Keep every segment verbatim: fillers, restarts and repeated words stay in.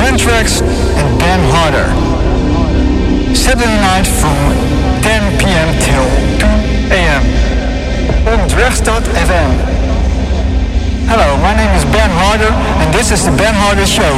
Anthrax and Ben Harder. Saturday night from ten p.m. till two a.m. on Drechtstad F M. Hello, my name is Ben Harder and this is the Ben Harder Show.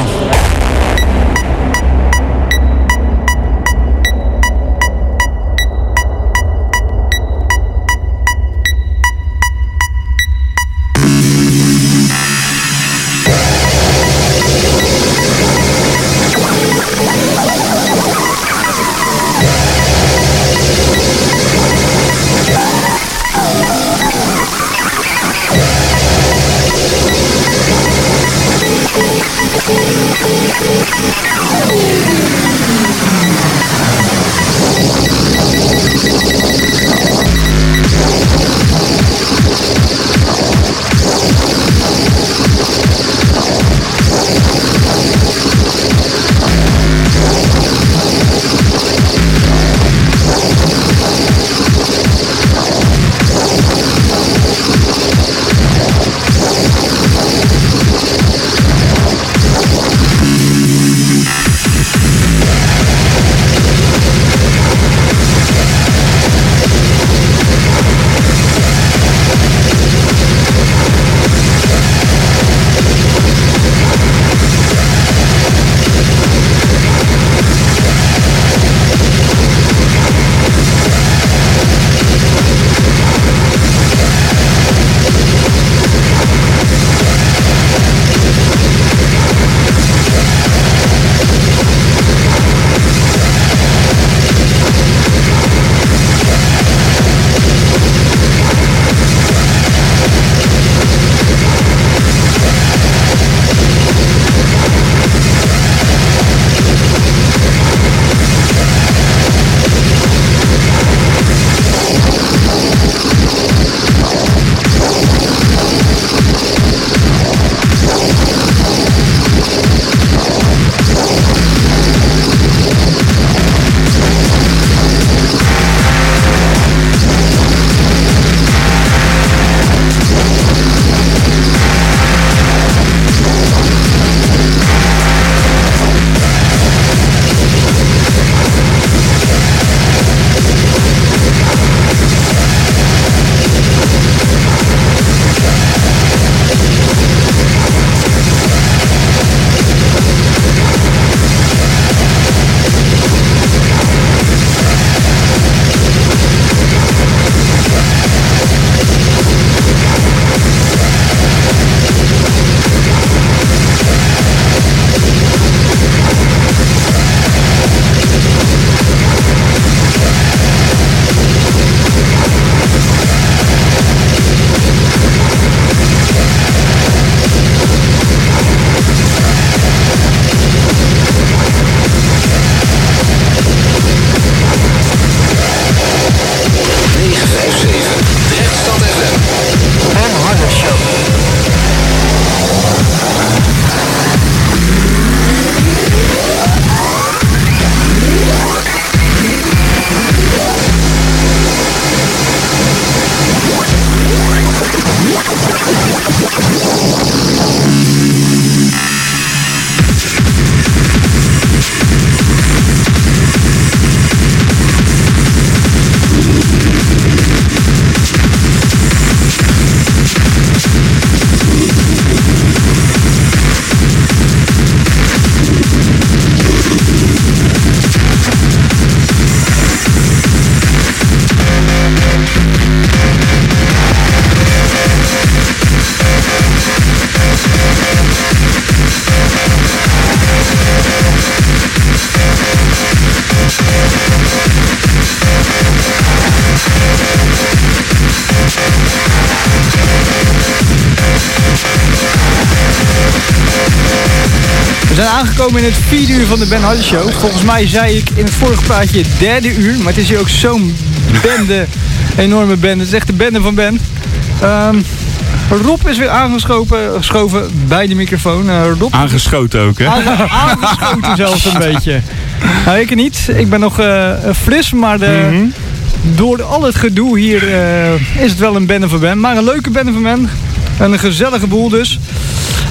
We zijn aangekomen in het vierde uur van de Ben Harder Show. Volgens mij zei ik in het vorige praatje het derde uur. Maar het is hier ook zo'n bende, enorme bende. Het is echt de bende van Ben. Um, Rob is weer aangeschoven geschoven bij de microfoon. Uh, Rob, aangeschoten ook, hè? Aange, aangeschoten zelfs een beetje. Nou, ik niet. Ik ben nog uh, fris, maar de, mm-hmm. door al het gedoe hier uh, is het wel een bende van Ben. Maar een leuke bende van Ben. Een gezellige boel dus.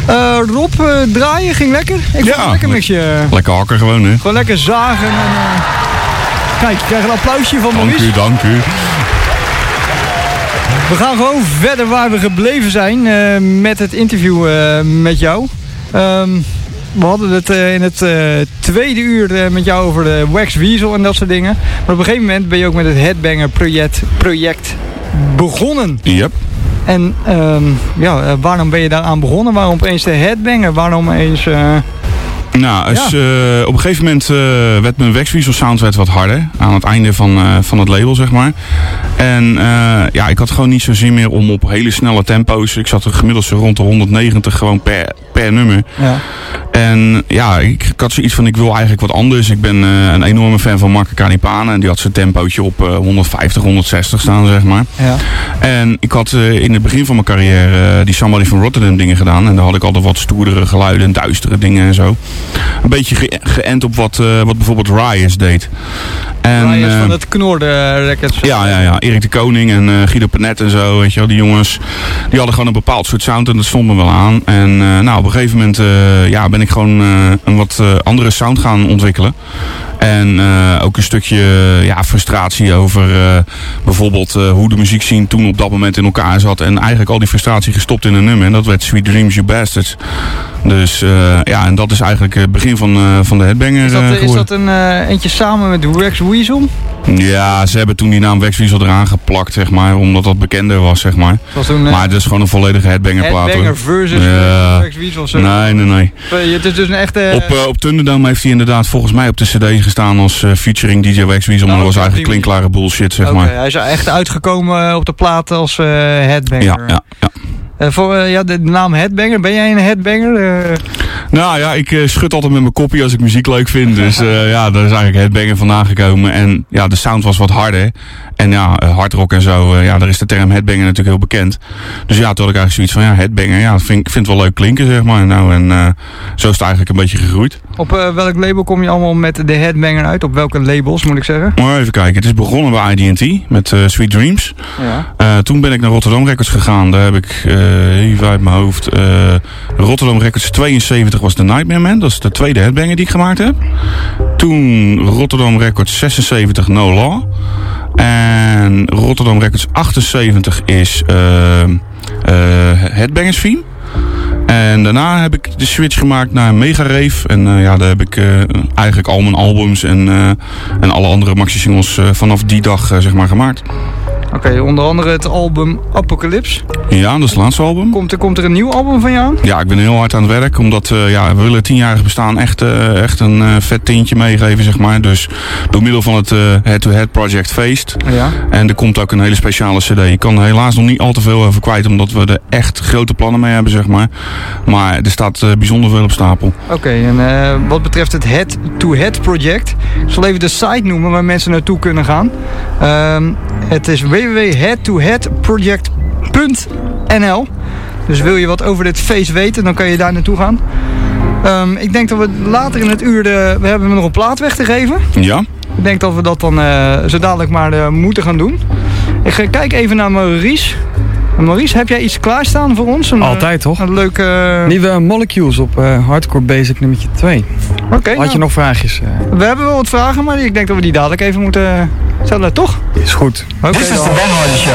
Uh, Rob, uh, draaien ging lekker. Ik vond Ja, het lekker met je. Lekker hakken gewoon, hè? Gewoon lekker zagen. En, uh... Kijk, je krijgt een applausje van Dank Maurice. u, dank u. We gaan gewoon verder waar we gebleven zijn uh, met het interview uh, met jou. Um, we hadden het uh, in het uh, tweede uur uh, met jou over de Wax Weasel en dat soort dingen. Maar op een gegeven moment ben je ook met het Headbanger project, project begonnen. Yep. En um, ja, uh, waarom ben je daaraan begonnen? Waarom opeens de Headbanger? Waarom eens... Uh... Nou, als, ja. uh, op een gegeven moment uh, werd mijn Wax Weasel sound werd wat harder. Aan het einde van, uh, van het label, zeg maar. En uh, ja, ik had gewoon niet zo zin meer om op hele snelle tempo's. Ik zat er gemiddeld zo rond de honderdnegentig gewoon per, per nummer. Ja. En ja, ik, ik had zoiets van, ik wil eigenlijk wat anders. Ik ben uh, een enorme fan van Marco Canipane. En die had zijn tempootje op uh, honderdvijftig, honderdzestig staan, zeg maar. Ja. En ik had uh, in het begin van mijn carrière uh, die Somebody from Rotterdam dingen gedaan. En daar had ik altijd wat stoerdere geluiden en duistere dingen en zo. Een beetje ge geënt op wat, uh, wat bijvoorbeeld Rias deed. En, Rias uh, van het Knorde Records. Ja, ja, ja. Erik de Koning en uh, Guido Panet en zo, weet je wel. Die jongens, die hadden gewoon een bepaald soort sound en dat stond me wel aan. En uh, nou, op een gegeven moment uh, ja, ben ik gewoon uh, een wat uh, andere sound gaan ontwikkelen. En uh, ook een stukje uh, ja, frustratie over uh, bijvoorbeeld uh, hoe de muziekscene toen op dat moment in elkaar zat. En eigenlijk al die frustratie gestopt in een nummer. En dat werd Sweet Dreams You Bastards. Dus uh, ja, en dat is eigenlijk het begin van, uh, van de Headbanger Is dat, uh, is dat een uh, eentje samen met Wax Weasel? Ja, ze hebben toen die naam Wax Weasel eraan geplakt, zeg maar. Omdat dat bekender was, zeg maar. Was toen, uh, maar het is gewoon een volledige Headbanger plaat. Headbanger versus ja. Wax Weasel. Zo. Nee, nee, nee. Het is dus een echte... Op, uh, op Thunderdome heeft hij inderdaad volgens mij op de cd gestaan als uh, featuring D J Wax Weasel. Maar oh, dat was eigenlijk klinkklare bullshit, zeg okay, maar. Hij is echt uitgekomen op de plaat als uh, Headbanger. Ja, ja, ja. Uh, voor, uh, ja, de naam Headbanger, ben jij een Headbanger? Uh... Nou ja, ik uh, schud altijd met mijn koppie als ik muziek leuk vind. Dus uh, ja, daar is eigenlijk Headbanger vandaan gekomen. En ja, de sound was wat harder. En ja, uh, hardrock en zo, uh, ja, daar is de term Headbanger natuurlijk heel bekend. Dus ja, toen had ik eigenlijk zoiets van, ja, Headbanger, ja, dat vind, ik vind het wel leuk klinken, zeg maar. Nou, en uh, zo is het eigenlijk een beetje gegroeid. Op uh, welk label kom je allemaal met de Headbanger uit? Op welke labels, moet ik zeggen? Maar even kijken, het is begonnen bij I D T met uh, Sweet Dreams. Ja. Uh, toen ben ik naar Rotterdam Records gegaan. Daar heb ik, uh, even uit mijn hoofd, uh, Rotterdam Records tweeënzeventig was The Nightmare Man. Dat is de tweede Headbanger die ik gemaakt heb. Toen Rotterdam Records zesenzeventig No Law. En Rotterdam Records achtenzeventig is uh, uh, Headbangers Theme. En daarna heb ik de switch gemaakt naar Mega Rave. En uh, ja, daar heb ik uh, eigenlijk al mijn albums en, uh, en alle andere maxi-singles uh, vanaf die dag uh, zeg maar gemaakt. Oké, okay, onder andere het album Apocalypse. Ja, dat is het laatste album. Komt er, komt er een nieuw album van je aan? Ja, ik ben heel hard aan het werk. Omdat uh, ja, we willen het tienjarig bestaan echt, uh, echt een uh, vet tintje meegeven, zeg maar. Dus door middel van het uh, Head-to-Head Project Feest. Ja. En er komt ook een hele speciale cd. Ik kan er helaas nog niet al te veel over kwijt. Omdat we er echt grote plannen mee hebben, zeg maar. Maar er staat uh, bijzonder veel op stapel. Oké, okay, en uh, wat betreft het Head-to-Head Project. Ik zal even de site noemen waar mensen naartoe kunnen gaan. Uh, het is w w w punt head to head project punt n l. Dus wil je wat over dit feest weten, dan kan je daar naartoe gaan. Um, ik denk dat we later in het uur, de, we hebben nog een plaat weg te geven. Ja. Ik denk dat we dat dan uh, zo dadelijk maar uh, moeten gaan doen. Ik ga kijken even naar Maurice. Maurice, heb jij iets klaarstaan voor ons? Een, Altijd toch? Een leuke... Uh... Nieuwe Molecules op uh, Hardcore Basic nummertje twee. Oké. Okay, Had nou, je nog vraagjes? Uh... We hebben wel wat vragen, maar ik denk dat we die dadelijk even moeten stellen, toch? Is goed. Okay, Dit is de Ben Hardy Show.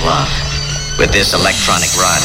love with this electronic rod.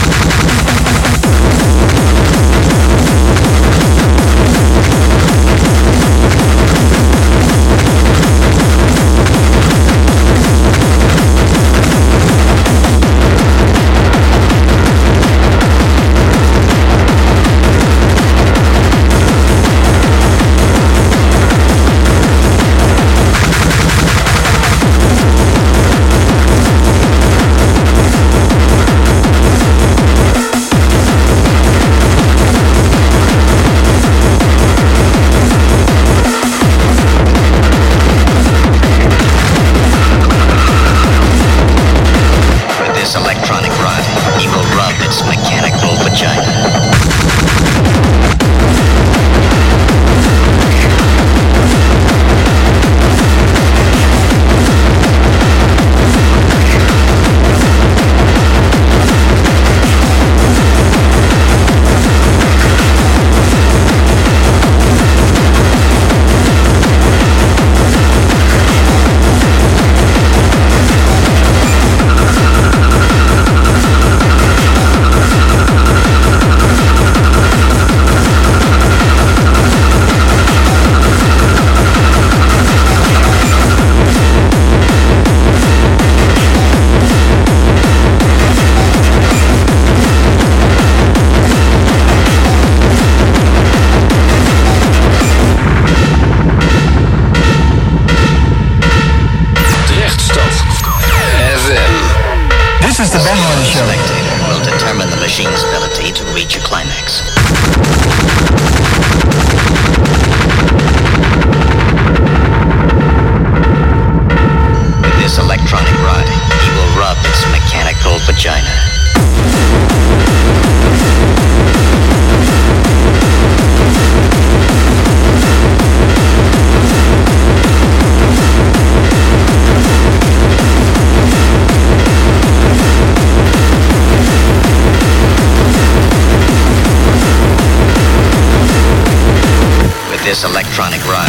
This electronic rod.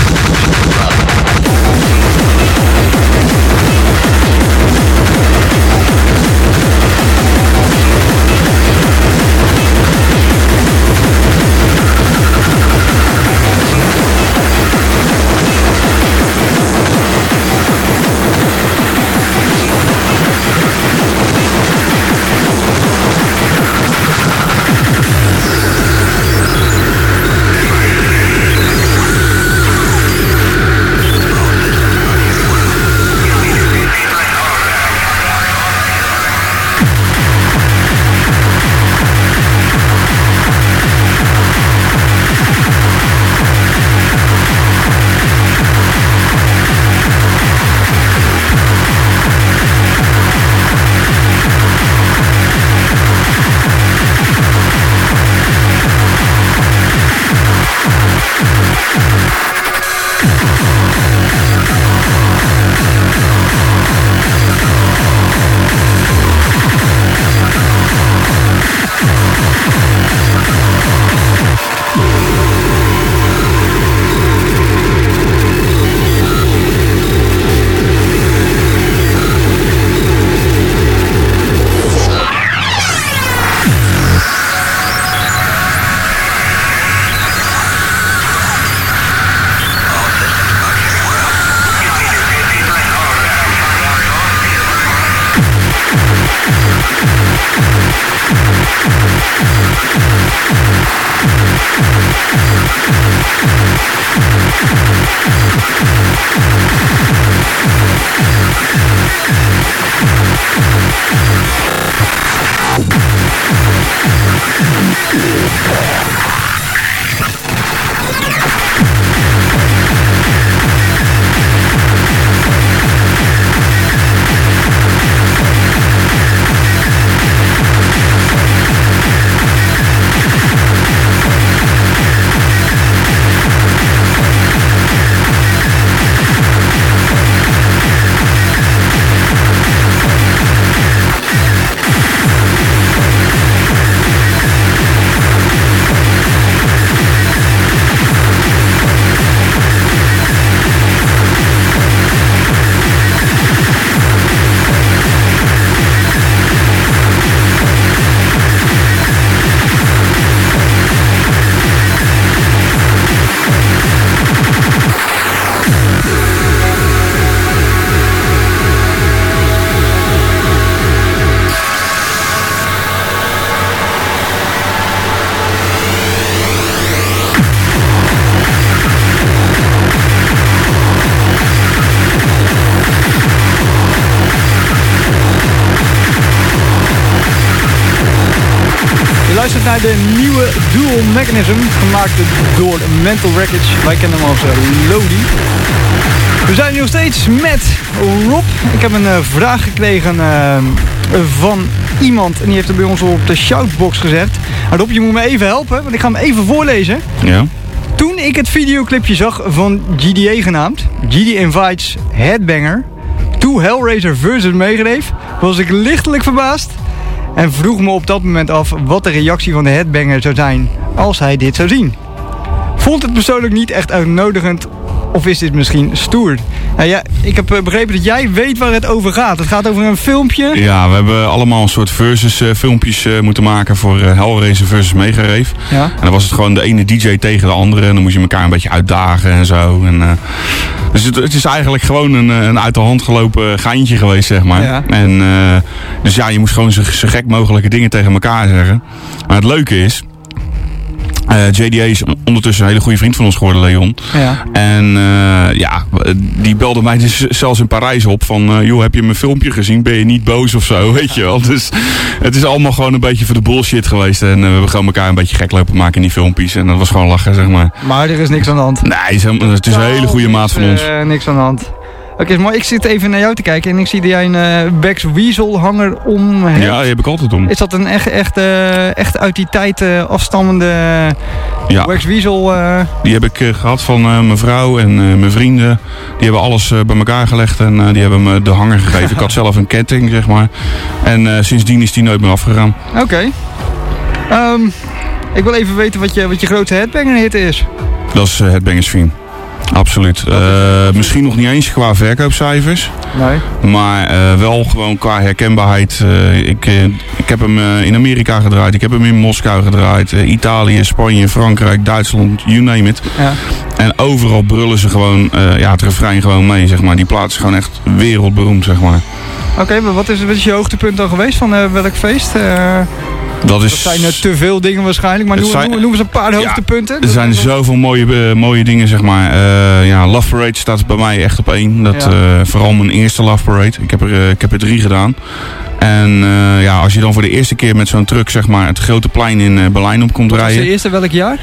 luistert naar de nieuwe Dual Mechanism, gemaakt door Mental Wreckage. Wij kennen hem als uh, Lodi. We zijn nu nog steeds met Rob. Ik heb een uh, vraag gekregen uh, van iemand en die heeft er bij ons op de shoutbox gezet. Nou, Rob, je moet me even helpen, want ik ga hem even voorlezen. Ja. Toen ik het videoclipje zag van G D A genaamd, G D Invites Headbanger, to Hellraiser versus Megadeth, was ik lichtelijk verbaasd en vroeg me op dat moment af wat de reactie van de Headbanger zou zijn als hij dit zou zien. Vond het persoonlijk niet echt uitnodigend, of is dit misschien stoer? Nou ja, ik heb begrepen dat jij weet waar het over gaat. Het gaat over een filmpje. Ja, we hebben allemaal een soort versus uh, filmpjes uh, moeten maken voor uh, Hellraiser versus Megadeth. Ja. En dan was het gewoon de ene D J tegen de andere. En dan moest je elkaar een beetje uitdagen en zo. En, uh, dus het, het is eigenlijk gewoon een, een uit de hand gelopen geintje geweest, zeg maar. Ja. En, uh, dus ja, je moest gewoon zo, zo gek mogelijke dingen tegen elkaar zeggen. Maar het leuke is, Uh, J D A is ondertussen een hele goede vriend van ons geworden, Leon. Ja. En uh, ja, die belde mij dus zelfs in Parijs op van, uh, joh, heb je mijn filmpje gezien? Ben je niet boos of zo, weet je wel? Dus het is allemaal gewoon een beetje voor de bullshit geweest. En uh, we hebben gewoon elkaar een beetje gek lopen maken in die filmpjes. En dat was gewoon lachen, zeg maar. Maar er is niks aan de hand. Nee, het is, het is een hele goede maat van ons. Uh, niks aan de hand. Oké, okay, maar ik zit even naar jou te kijken en ik zie dat jij een uh, Bex Weasel hanger om hebt. Ja, die heb ik altijd om. Is dat een echt, echt, uh, echt uit die tijd uh, afstammende ja. Bex Weasel? Uh... Die heb ik uh, gehad van uh, mijn vrouw en uh, mijn vrienden. Die hebben alles uh, bij elkaar gelegd en uh, die hebben me de hanger gegeven. Ik had zelf een ketting, zeg maar. En uh, sindsdien is die nooit meer afgegaan. Oké. Okay. Um, ik wil even weten wat je, wat je grootste headbanger hit is. Dat is uh, Headbangers Fiend. Absoluut. Uh, misschien nog niet eens qua verkoopcijfers. Nee. Maar uh, wel gewoon qua herkenbaarheid. Uh, ik, uh, ik heb hem uh, in Amerika gedraaid. Ik heb hem in Moskou gedraaid. Uh, Italië, Spanje, Frankrijk, Duitsland, you name it. Ja. En overal brullen ze gewoon uh, ja, het refrein gewoon mee, zeg maar. Die plaat is gewoon echt wereldberoemd, zeg maar. Oké, okay, maar wat is, wat is je hoogtepunt dan geweest van uh, welk feest? Uh... Dat, is, dat zijn er te veel dingen waarschijnlijk, maar noem, zijn, noem eens een paar hoogtepunten. Ja, er zijn zoveel mooie, uh, mooie dingen, zeg maar. Uh, ja, Love Parade staat bij mij echt op één. Dat, ja. uh, vooral mijn eerste Love Parade. Ik heb er, uh, ik heb er drie gedaan. En uh, ja, als je dan voor de eerste keer met zo'n truck, zeg maar, het grote plein in uh, Berlijn op komt Wat rijden. Was de eerste welk jaar?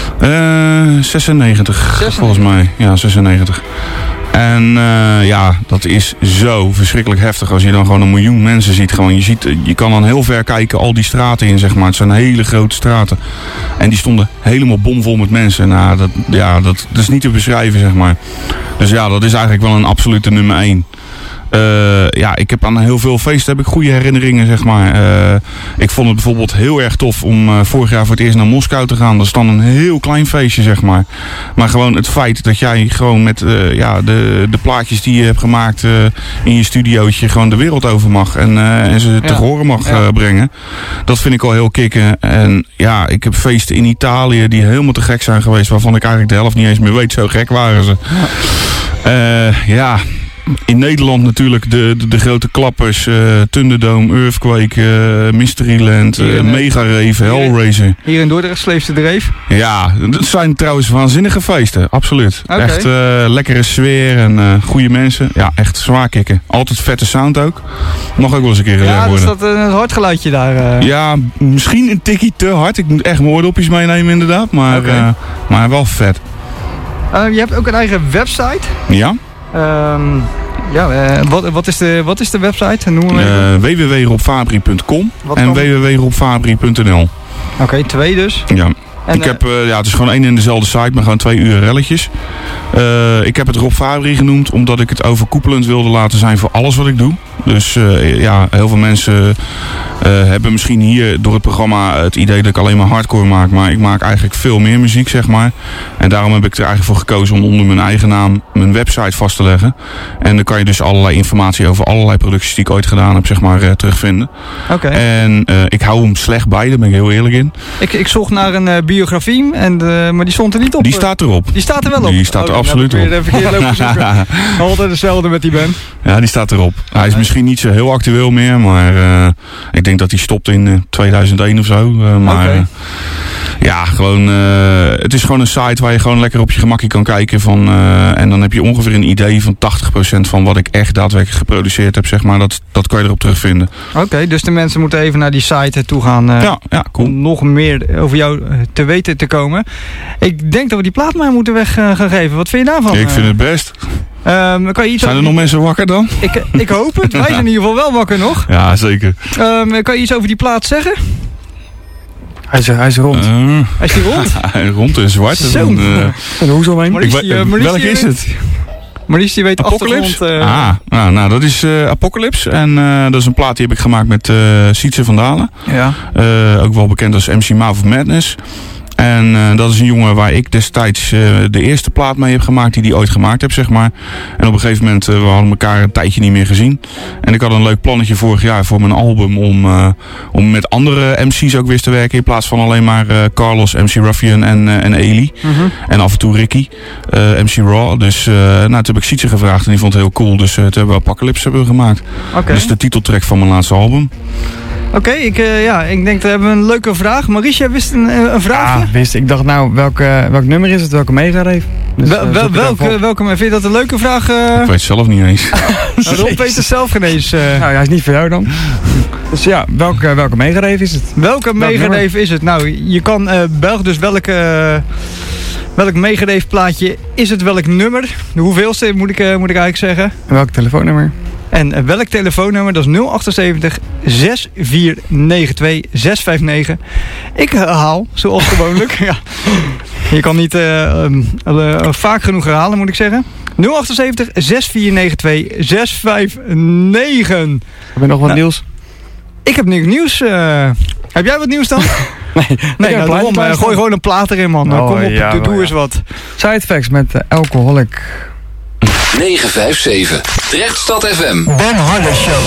Uh, zesennegentig, zesennegentig, volgens mij. Ja, zesennegentig. En uh, ja, dat is zo verschrikkelijk heftig als je dan gewoon een miljoen mensen ziet. Gewoon, je, ziet, je kan dan heel ver kijken, al die straten in, zeg maar. Het zijn hele grote straten. En die stonden helemaal bomvol met mensen. Nou, dat, ja, dat, dat is niet te beschrijven, zeg maar. Dus ja, dat is eigenlijk wel een absolute nummer één. Uh, ja, ik heb aan heel veel feesten heb ik goede herinneringen, zeg maar. Uh, ik vond het bijvoorbeeld heel erg tof om uh, vorig jaar voor het eerst naar Moskou te gaan. Dat is dan een heel klein feestje, zeg maar. Maar gewoon het feit dat jij gewoon met uh, ja, de, de plaatjes die je hebt gemaakt uh, in je studiootje gewoon de wereld over mag. En, uh, en ze te ja. horen mag ja. uh, brengen. Dat vind ik al heel kicken. En ja, ik heb feesten in Italië die helemaal te gek zijn geweest. Waarvan ik eigenlijk de helft niet eens meer weet. Zo gek waren ze. Ja. Uh, ja. In Nederland natuurlijk de, de, de grote klappers, uh, Thunderdome, Earthquake, uh, Mysteryland, uh, Mega Rave, Hellraiser. Hier in Dordrecht, Sleefse Dreef? Ja, dat zijn trouwens waanzinnige feesten, absoluut. Okay. Echt uh, lekkere sfeer en uh, goede mensen. Ja, echt zwaar kicken. Altijd vette sound ook. Mag ook wel eens een keer ja, worden. Ja, is dat een hard geluidje daar? Uh... Ja, misschien een tikkie te hard. Ik moet echt mijn oordopjes meenemen inderdaad, maar, okay. uh, maar wel vet. Uh, je hebt ook een eigen website. Ja. Um, ja, uh, wat, wat, is de, wat is de website? Noem uh, w w w punt rob fabri punt com en w w w punt rob fabri punt n l. Oké, okay, twee dus. Ja. En, ik heb, uh, ja, het is gewoon één en dezelfde site, maar gewoon twee U R L'tjes. Uh, ik heb het Rob Fabri genoemd, omdat ik het overkoepelend wilde laten zijn voor alles wat ik doe. Dus uh, ja, heel veel mensen uh, hebben misschien hier door het programma het idee dat ik alleen maar hardcore maak. Maar ik maak eigenlijk veel meer muziek, zeg maar. En daarom heb ik er eigenlijk voor gekozen om onder mijn eigen naam mijn website vast te leggen. En dan kan je dus allerlei informatie over allerlei producties die ik ooit gedaan heb, zeg maar, uh, terugvinden. Oké. Okay. En uh, ik hou hem slecht bij, daar ben ik heel eerlijk in. Ik, ik zocht naar een uh, biografie, en de, maar die stond er niet op. Die staat erop. Die staat er wel op? Die staat er oh, absoluut op. Even verkeerd lopen zoeken. Altijd hetzelfde met die band. Ja, die staat erop. Hij is misschien niet zo heel actueel meer, maar uh, ik denk dat hij stopt in uh, tweeduizend één of zo. Uh, maar, okay. Ja, gewoon, uh, het is gewoon een site waar je gewoon lekker op je gemakkie kan kijken. Van, uh, en dan heb je ongeveer een idee van tachtig procent van wat ik echt daadwerkelijk geproduceerd heb. Zeg maar. dat, dat kan je erop terugvinden. Oké, okay, dus de mensen moeten even naar die site toe gaan. Uh, ja, ja, cool. Om nog meer over jou te weten te komen. Ik denk dat we die plaat maar moeten weg uh, gaan geven. Wat vind je daarvan? Ja, ik vind het best. Um, kan je iets zijn er nog die... mensen wakker dan? Ik, ik hoop het. Wij zijn in ieder geval wel wakker nog. Ja, zeker. Um, kan je iets over die plaat zeggen? Hij is, hij is rond. Uh, hij is die rond? Rond en zwart. Zo. En, uh, en hoe zo heen? Maurice, uh, welke is het? Maurice die weet Apocalypse? Uh... Ah, nou, nou, dat is uh, Apocalypse. En uh, dat is een plaat die heb ik gemaakt met uh, Sietse van Dalen. Ja. Uh, ook wel bekend als M C Mouth of Madness. En uh, dat is een jongen waar ik destijds uh, de eerste plaat mee heb gemaakt die die ooit gemaakt heb, zeg maar. En op een gegeven moment, uh, we hadden elkaar een tijdje niet meer gezien. En ik had een leuk plannetje vorig jaar voor mijn album om, uh, om met andere M C's ook weer te werken. In plaats van alleen maar uh, Carlos, M C Ruffian en, uh, en Eli. Mm-hmm. En af en toe Ricky, uh, M C Raw. Dus uh, nou, toen heb ik Sietse gevraagd en die vond het heel cool. Dus uh, toen hebben we Apocalypse hebben we gemaakt. Okay. Dat is de titeltrack van mijn laatste album. Oké, okay, ik, uh, ja, ik denk dat we hebben een leuke vraag. Maurice, jij wist een, een vraagje? Ja, wist. Ik dacht nou, welke, welk nummer is het? Welke meegareef? Dus, wel, wel, welke, welke, vind je dat een leuke vraag? Uh... Ik weet het zelf niet eens. Rob weet het zelf geen eens. Uh... Nou, hij is niet voor jou dan. Dus ja, welke, welke megareef is het? Welke megareef is het? Nou, je kan uh, Belg, dus welke... Uh, welk megareef plaatje is het? Welk nummer? De hoeveelste moet ik, uh, moet ik eigenlijk zeggen? En welk telefoonnummer? En uh, welk telefoonnummer? Dat is nul achtzeventig, zes vier negen twee, zes vijf negen. Ik herhaal, zoals gewoonlijk. Ja. Je kan niet uh, um, uh, vaak genoeg herhalen, moet ik zeggen. nul achtzeventig, zes vier negen twee, zes vijf negen. Heb je nog wat nou, nieuws? Ik heb niks nieuws. Uh, heb jij wat nieuws dan? nee, nee nou, daarom, uh, gooi gewoon een plaat erin, man. Nou, oh, kom op, ja, doe, doe ja. eens wat. Sidefacts met uh, Alcoholic. negen vijf zeven, Drechtstad F M. Ben Harder Show.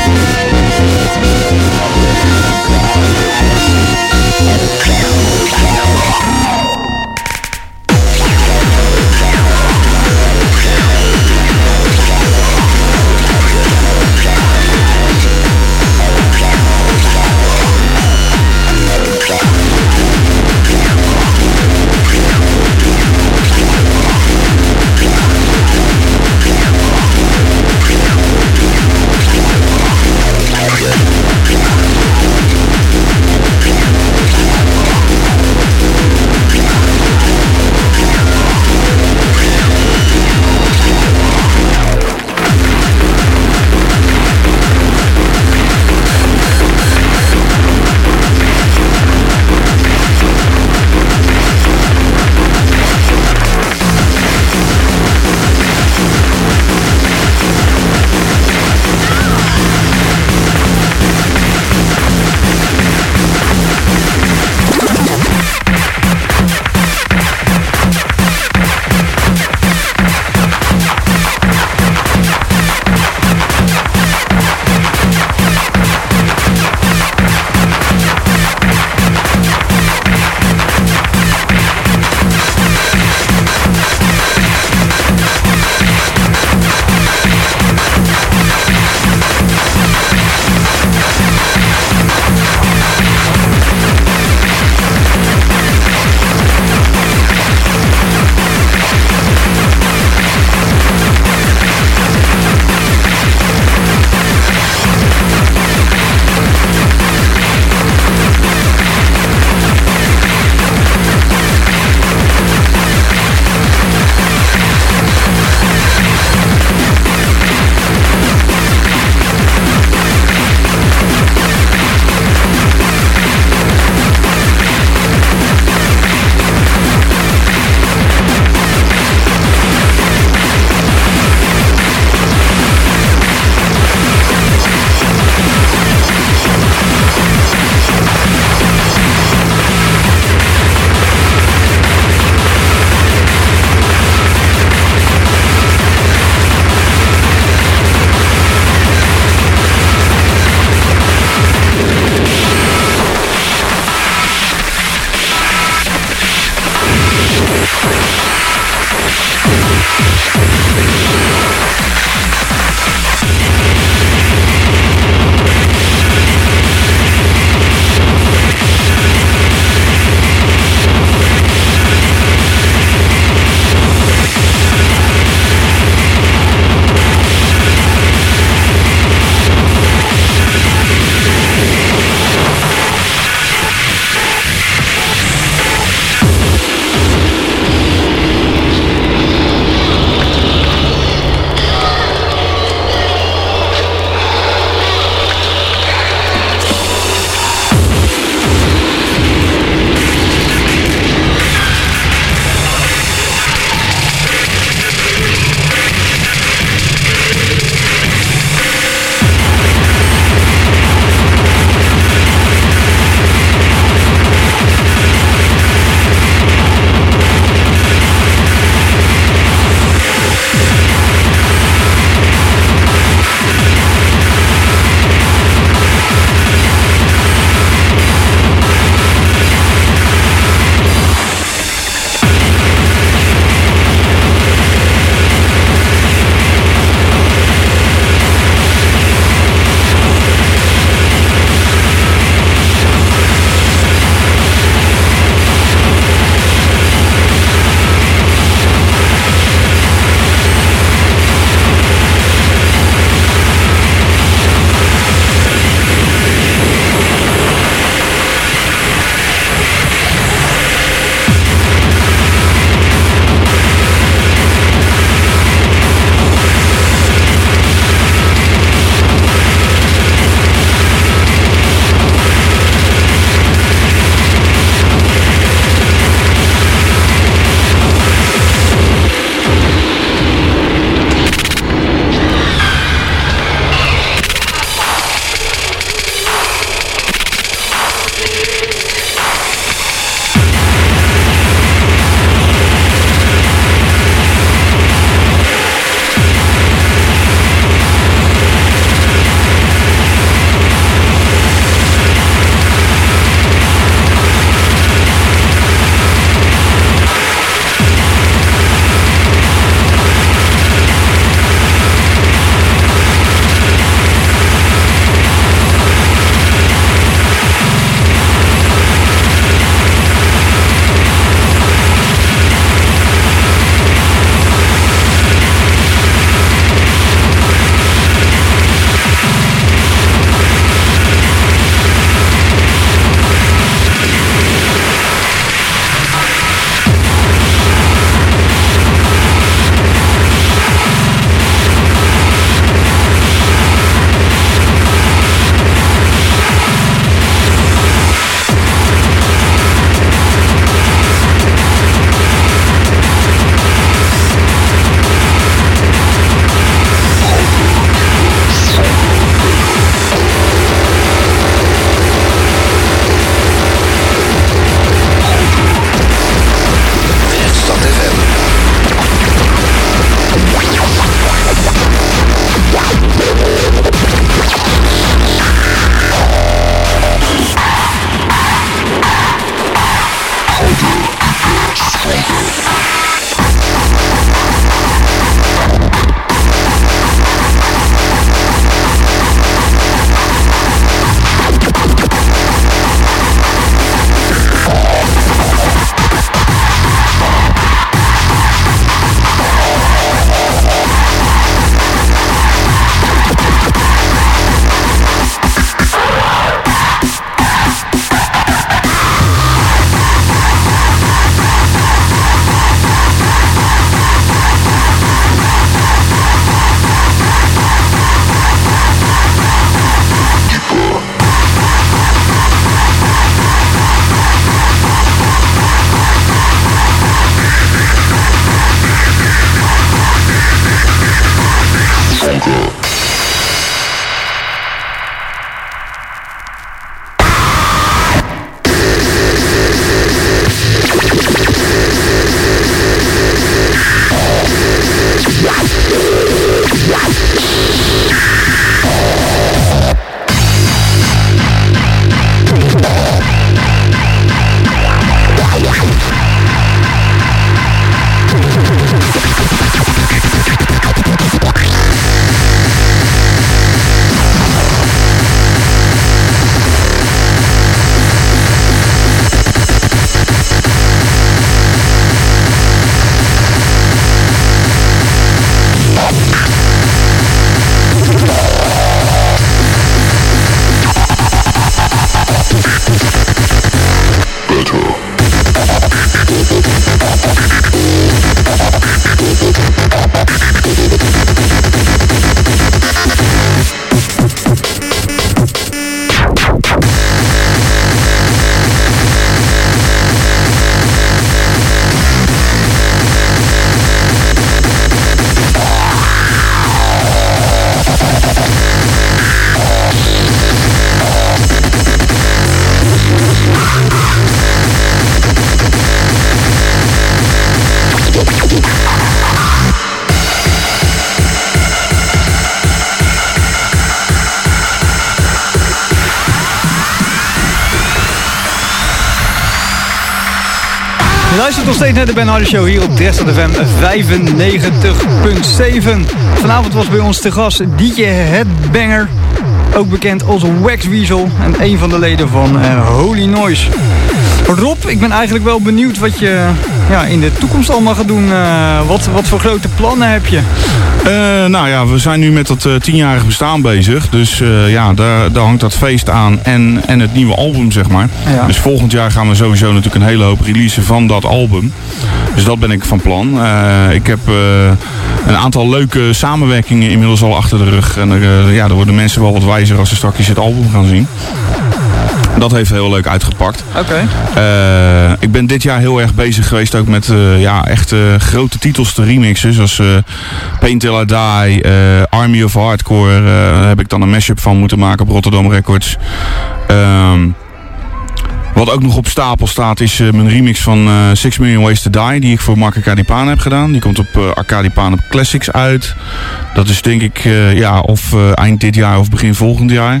luistert nog steeds naar de Ben Harder Show hier op Dresden F M vijfennegentig punt zeven. Vanavond was bij ons te gast D J Headbanger, ook bekend als Wax Weasel en een van de leden van uh, Holy Noise. Rob, ik ben eigenlijk wel benieuwd wat je ja, in de toekomst allemaal gaat doen. Uh, wat, wat voor grote plannen heb je? Uh, nou ja, we zijn nu met dat uh, tienjarig bestaan bezig. Dus uh, ja, daar, daar hangt dat feest aan en, en het nieuwe album, zeg maar. Ja. Dus volgend jaar gaan we sowieso natuurlijk een hele hoop releasen van dat album. Dus dat ben ik van plan. Uh, ik heb uh, een aantal leuke samenwerkingen inmiddels al achter de rug. En uh, ja, daar worden mensen wel wat wijzer als ze straks het album gaan zien. Dat heeft heel leuk uitgepakt. Oké. Okay. Uh, ik ben dit jaar heel erg bezig geweest ook met uh, ja, echt uh, grote titels te remixen. Zoals uh, Pain Till I Die, uh, Army of Hardcore. Uh, daar heb ik dan een mashup van moeten maken op Rotterdam Records. Um, Wat ook nog op stapel staat is uh, mijn remix van uh, Six Million Ways to Die. Die ik voor Mark Arcadipaan heb gedaan. Die komt op uh, Arcadipaan op Classics uit. Dat is denk ik uh, ja, of uh, eind dit jaar of begin volgend jaar.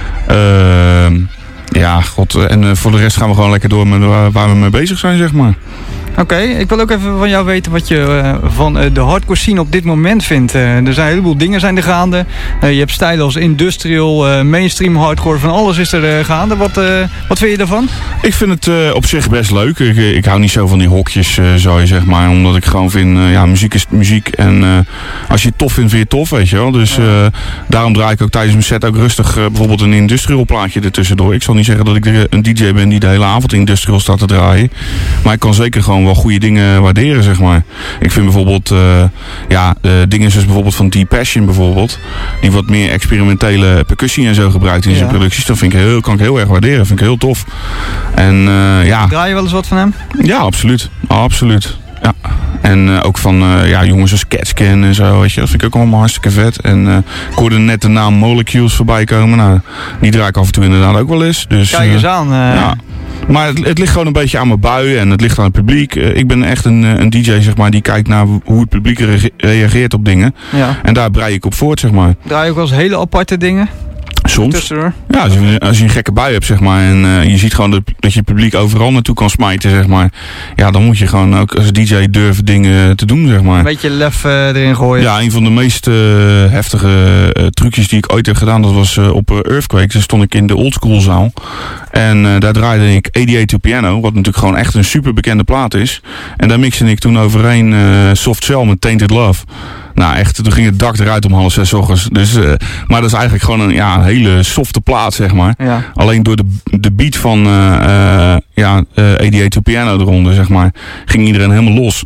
Uh, ja, god. En uh, voor de rest gaan we gewoon lekker door met waar, waar we mee bezig zijn, zeg maar. Oké, okay, ik wil ook even van jou weten wat je uh, van uh, de hardcore scene op dit moment vindt. Uh, er zijn een heleboel dingen zijn er gaande. Uh, je hebt stijlen als industrial, uh, mainstream hardcore, van alles is er uh, gaande. Wat, uh, wat vind je daarvan? Ik vind het uh, op zich best leuk. Ik, ik hou niet zo van die hokjes, uh, zo je zeg maar. Omdat ik gewoon vind, uh, ja, muziek is muziek. En uh, als je het tof vindt, vind je het tof, weet je wel. Dus uh, daarom draai ik ook tijdens mijn set ook rustig uh, bijvoorbeeld een industrial plaatje ertussendoor. Ik zal niet zeggen dat ik een D J ben die de hele avond industrial staat te draaien. Maar ik kan zeker gewoon wel goede dingen waarderen, zeg maar. Ik vind bijvoorbeeld uh, ja, uh, dingen zoals bijvoorbeeld van Deep Passion bijvoorbeeld, die wat meer experimentele percussie en zo gebruikt in ja. zijn producties. Dat vind ik heel, kan ik heel erg waarderen. Vind ik heel tof. En uh, ja. Draai je wel eens wat van hem? Ja, absoluut. Absoluut. Ja. En uh, ook van uh, ja, jongens als Catscan en zo, weet je. Dat vind ik ook allemaal hartstikke vet. En uh, ik hoorde net de naam Molecules voorbij komen. Nou, die draai ik af en toe inderdaad ook wel eens. Dus, kijk eens uh, aan. Uh... Ja. Maar het, het ligt gewoon een beetje aan mijn bui en het ligt aan het publiek. Uh, ik ben echt een, een D J, zeg maar, die kijkt naar hoe het publiek re- reageert op dingen. Ja. En daar brei ik op voort, zeg maar. Draai je ook wel eens hele aparte dingen? Soms. Ja, als je, als je een gekke bui hebt, zeg maar, en uh, je ziet gewoon dat, dat je het publiek overal naartoe kan smijten, zeg maar. Ja, dan moet je gewoon ook als D J durven dingen te doen, zeg maar. Een beetje lef uh, erin gooien. Ja, een van de meest uh, heftige uh, trucjes die ik ooit heb gedaan, dat was uh, op uh, Earthquake. Daar stond ik in de oldschoolzaal. En uh, daar draaide ik eighty-eight to Piano, wat natuurlijk gewoon echt een super bekende plaat is. En daar mixte ik toen overheen uh, Soft Cell met Tainted Love. Nou echt, toen ging het dak eruit om half zes ochtends. Dus, uh, maar dat is eigenlijk gewoon een, ja, een hele softe plaat, zeg maar. Ja. Alleen door de, de beat van uh, uh, ja, uh, eighty-eight to Piano eronder, zeg maar, ging iedereen helemaal los.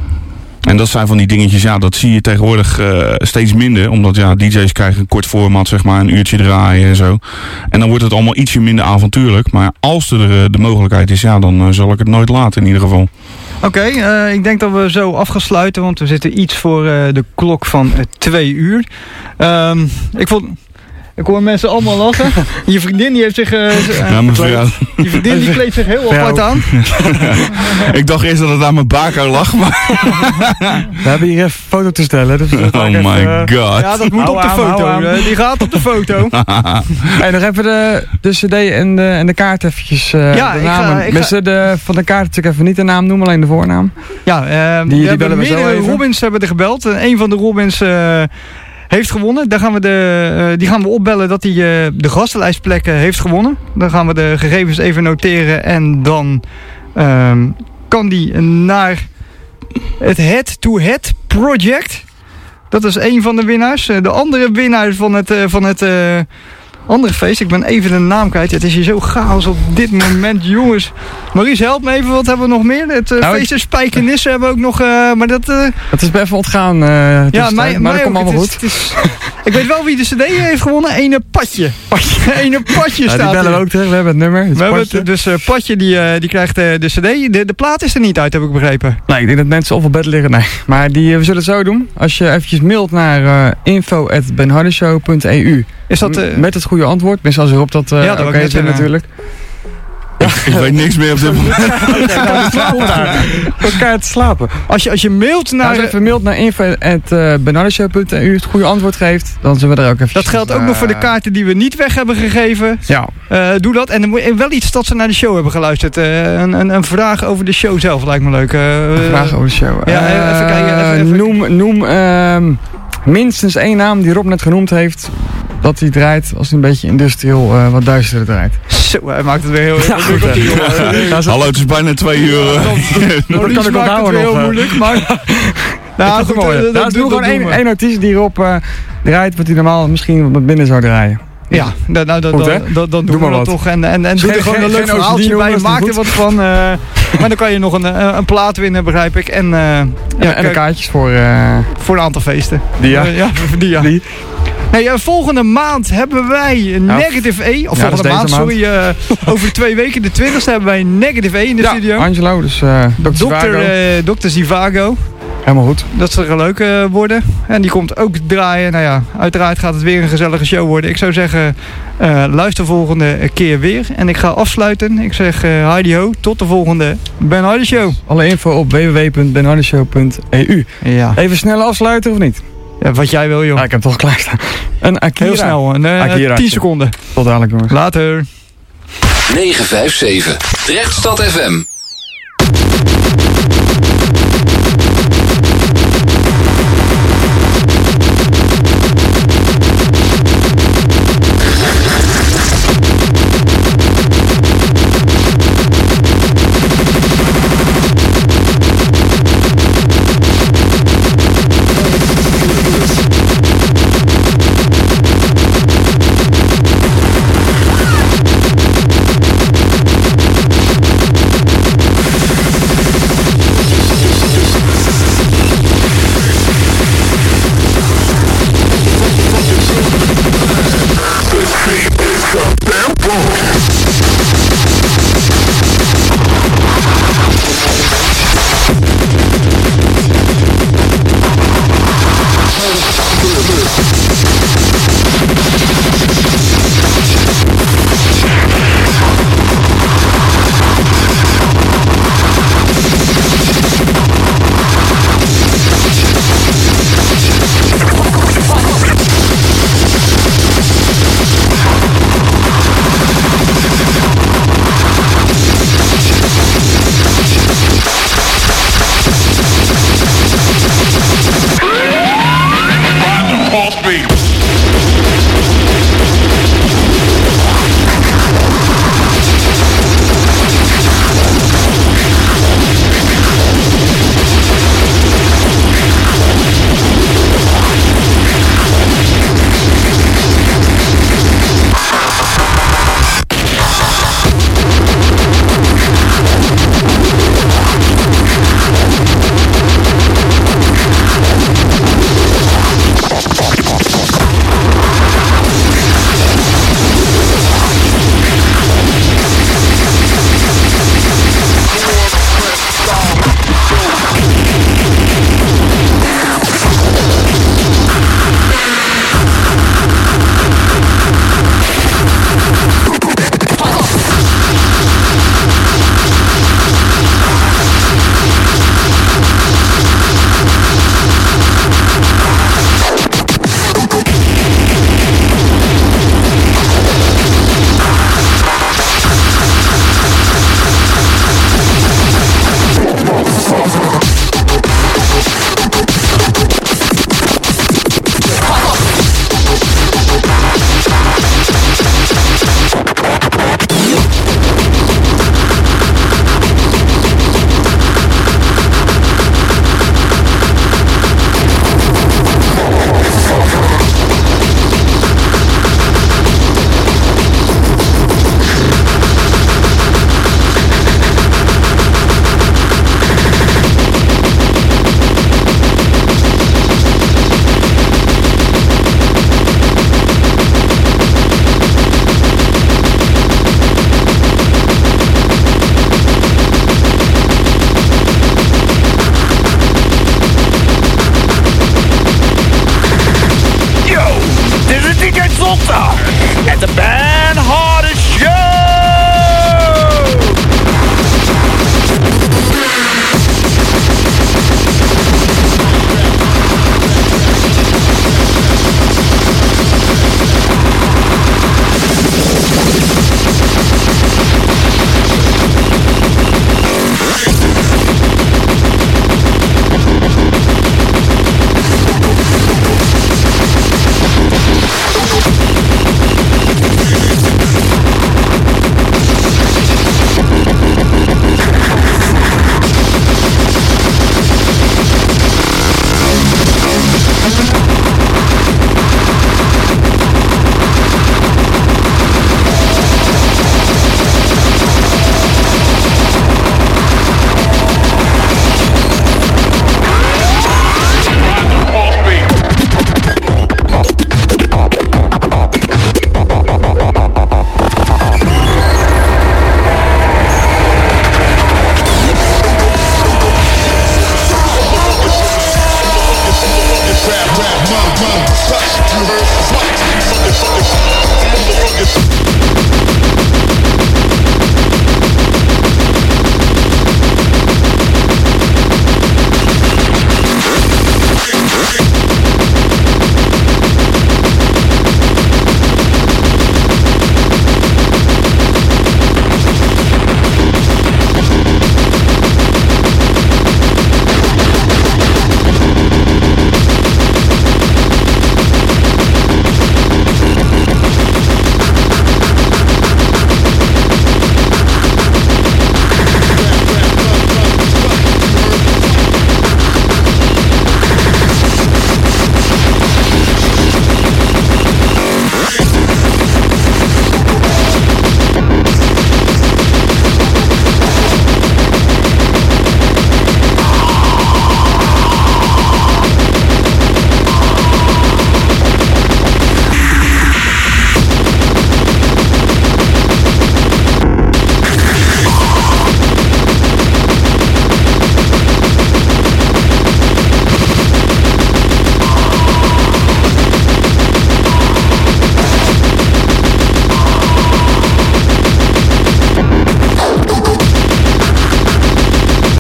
En dat zijn van die dingetjes, ja, dat zie je tegenwoordig uh, steeds minder. Omdat ja, D J's krijgen een kort format, zeg maar, een uurtje draaien en zo. En dan wordt het allemaal ietsje minder avontuurlijk. Maar als er uh, de mogelijkheid is, ja, dan uh, zal ik het nooit laten in ieder geval. Oké, okay, uh, ik denk dat we zo af gaan sluiten, want we zitten iets voor uh, de klok van uh, twee uur. Um, ik vond... Ik hoor mensen allemaal lachen. Je vriendin die heeft zich... Uh, ja, mijn vrouw. Je vriendin die kleedt zich heel apart aan. Ik dacht eerst dat het aan mijn bako lag, maar... We hebben hier even een foto te stellen. Dus oh my even, god. Ja, dat moet hou op de aan, foto. Uh, die gaat op de foto. Hey, nog even de, de cd en de, en de kaart eventjes. Uh, ja, de namen. Ik ga, ik ga... De, van de kaart natuurlijk even niet de naam noemen, alleen de voornaam. Ja, uh, die, die bellen we zo even. Robins hebben er gebeld. En een van de Robins... Uh, heeft gewonnen. Daar gaan we de, uh, die gaan we opbellen dat hij uh, de gastenlijstplekken heeft gewonnen. Dan gaan we de gegevens even noteren. En dan uh, kan die naar het Head-to-Head Project. Dat is een van de winnaars. De andere winnaar van het, uh, van het uh, andere feest. Ik ben even de naam kwijt. Het is hier zo chaos op dit moment, jongens. Maurice, help me even. Wat hebben we nog meer? Het uh, nou, feest in Spijkenissen hebben we ook nog. Uh, maar dat, uh... dat is bij even ontgaan. Uh, ja, mij, maar dat komt allemaal goed. Het is, het is, ik weet wel wie de cd heeft gewonnen. Ene Patje. Patje. Ene Patje staat ja, die bellen we ook terug. We hebben het nummer. Het we hebben het, dus uh, Patje die, uh, die krijgt uh, de cd. De, de plaat is er niet uit, heb ik begrepen. Nee, ik denk dat mensen op bed liggen. Nee. Maar die, uh, we zullen het zo doen. Als je eventjes mailt naar uh, info at benhardershow punt e u. Is dat, uh, met het goede antwoord. Tenminste als erop dat uh, ja, oké okay is natuurlijk. Ja. Ik weet niks meer op dit moment. Elkaar te slapen. Als je, als je mailt naar... Als je even mailt naar info at bernardeshow punt e u het goede antwoord geeft, dan zullen we er ook even... Dat geldt ook uh, nog voor de kaarten die we niet weg hebben gegeven. Ja. Uh, doe dat. En dan moet je wel iets dat ze naar de show hebben geluisterd. Uh, een, een, een vraag over de show zelf lijkt me leuk. Uh, een vraag over de show. Ja, uh, even kijken. Even, even. Noem, noem uh, minstens één naam die Rob net genoemd heeft. Dat hij draait als hij een beetje industrieel uh, wat duisterder draait. Zo, hij maakt het weer heel, heel ja, moeilijk. Goed, ja, Hallo, het is bijna twee uur. Uh, dat kan ik ook het weer heel moeilijk, maar... nou, goed, mooi. Dat is gewoon één, één artiest die Rob uh, draait, wat hij normaal misschien wat minder zou draaien. Ja, nou, nou, goed, dan, dan, dan doen we dat toch. En, en, en doe er gewoon een leuk verhaaltje bij. Maak er wat van. Uh, maar dan kan je nog een, een plaat winnen, begrijp ik. En, uh, ja, ja, en de kaartjes voor... Uh, voor een aantal feesten. Die ja. Uh, ja, die ja. Die. Hey, uh, volgende maand hebben wij ja. Negative E. Of ja, volgende maand, maand, sorry. Uh, over twee weken, de twintigste, hebben wij Negative E in de ja, studio. Angelo, dus uh, dokter uh, dokter Zivago. Helemaal goed. Dat zal leuk uh, worden. En die komt ook draaien. Nou ja, uiteraard gaat het weer een gezellige show worden. Ik zou zeggen, uh, luister volgende keer weer. En ik ga afsluiten. Ik zeg uh, Heidi ho, tot de volgende Ben Hardy Show. Alle info op w w w punt ben hardy show punt e u. Ja. Even snel afsluiten of niet? Ja, wat jij wil, joh. Ah, ik heb hem toch klaarstaan. Een Akira. Heel snel, een uh, Akira. tien seconden. Tot dadelijk, jongens. Later. negen vijf zeven Drechtstad F M. This beat is the tempo.